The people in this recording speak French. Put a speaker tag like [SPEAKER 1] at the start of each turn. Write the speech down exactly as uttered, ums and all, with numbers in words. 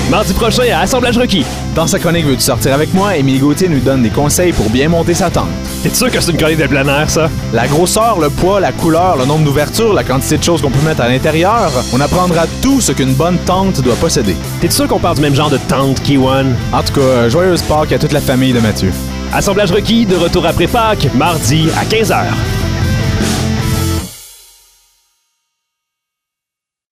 [SPEAKER 1] mardi prochain à Assemblage requis.
[SPEAKER 2] Dans sa chronique Veux-tu sortir avec moi, Émilie Gauthier nous donne des conseils pour bien monter sa tente.
[SPEAKER 1] T'es sûr que c'est une chronique de plein air, ça?
[SPEAKER 2] La grosseur, le poids, la couleur, le nombre d'ouvertures, la quantité de choses qu'on peut mettre à l'intérieur, on apprendra tout ce qu'une bonne tente doit posséder.
[SPEAKER 1] T'es sûr qu'on parle du même genre de tente, Kiwan?
[SPEAKER 2] En tout cas, joyeuse Pâques à toute la famille de Mathieu.
[SPEAKER 1] Assemblage requis, de retour après Pâques, mardi à quinze heures.